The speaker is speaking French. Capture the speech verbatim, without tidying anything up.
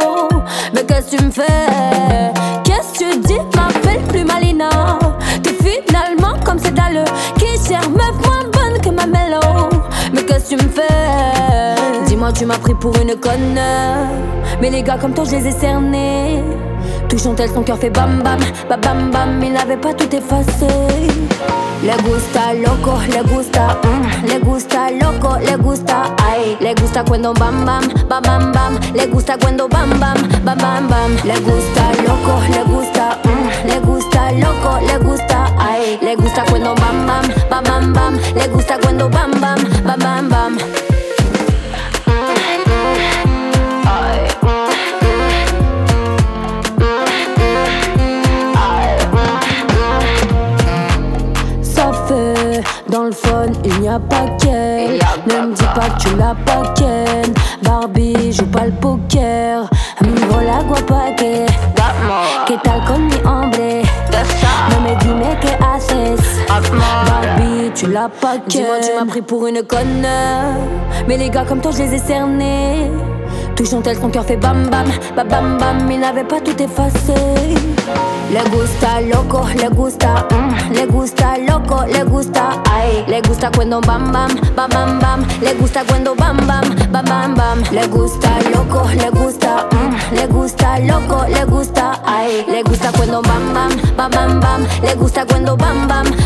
mellow. Mais qu'est-ce que tu me fais? Qu'est-ce que tu dis? M'appelle plus Malina. T'es finalement comme cette dalle qui cherche meuf moins bonne que ma mellow. Mais qu'est-ce que tu me fais? Dis-moi, tu m'as pris pour une conne. Mais les gars comme toi, je les ai cernés. Touchant tel, son cœur fait bam bam, bam bam bam. Il n'avait pas tout effacé. Le gusta loco, le gusta, mm, le gusta loco, le gusta, ay. Le gusta cuando bam bam, bam bam bam. Le gusta cuando bam bam, bam bam bam. Le gusta loco, le gusta, mm, le gusta loco, le gusta, ay. Le gusta cuando bam bam, bam bam bam. Le gusta cuando bam bam, bam bam bam. Dans le fun, il n'y a pas qu'elle. Ne me dis pas que tu l'as pas qu'elle. Barbie, joue pas le poker. Voilà guapa que ¿Qué tal con mi hombre? No me dime que haces. Barbie, tu l'as pas qu'elle. Dis-moi, tu m'as pris pour une conne. Mais les gars comme toi, je les ai cernés. Touchant elle, son cœur fait bam bam, bam bam bam. Il n'avait pas tout effacé. Le gusta loco, le gusta, mm, le gusta loco, le gusta, ay. Le gusta cuando bam bam, bam bam bam. Le gusta cuando bam bam, bam bam bam. Le gusta loco, le gusta, mm, le gusta loco, le gusta, ay. Le gusta cuando bam bam, bam bam bam. Le gusta cuando bam bam,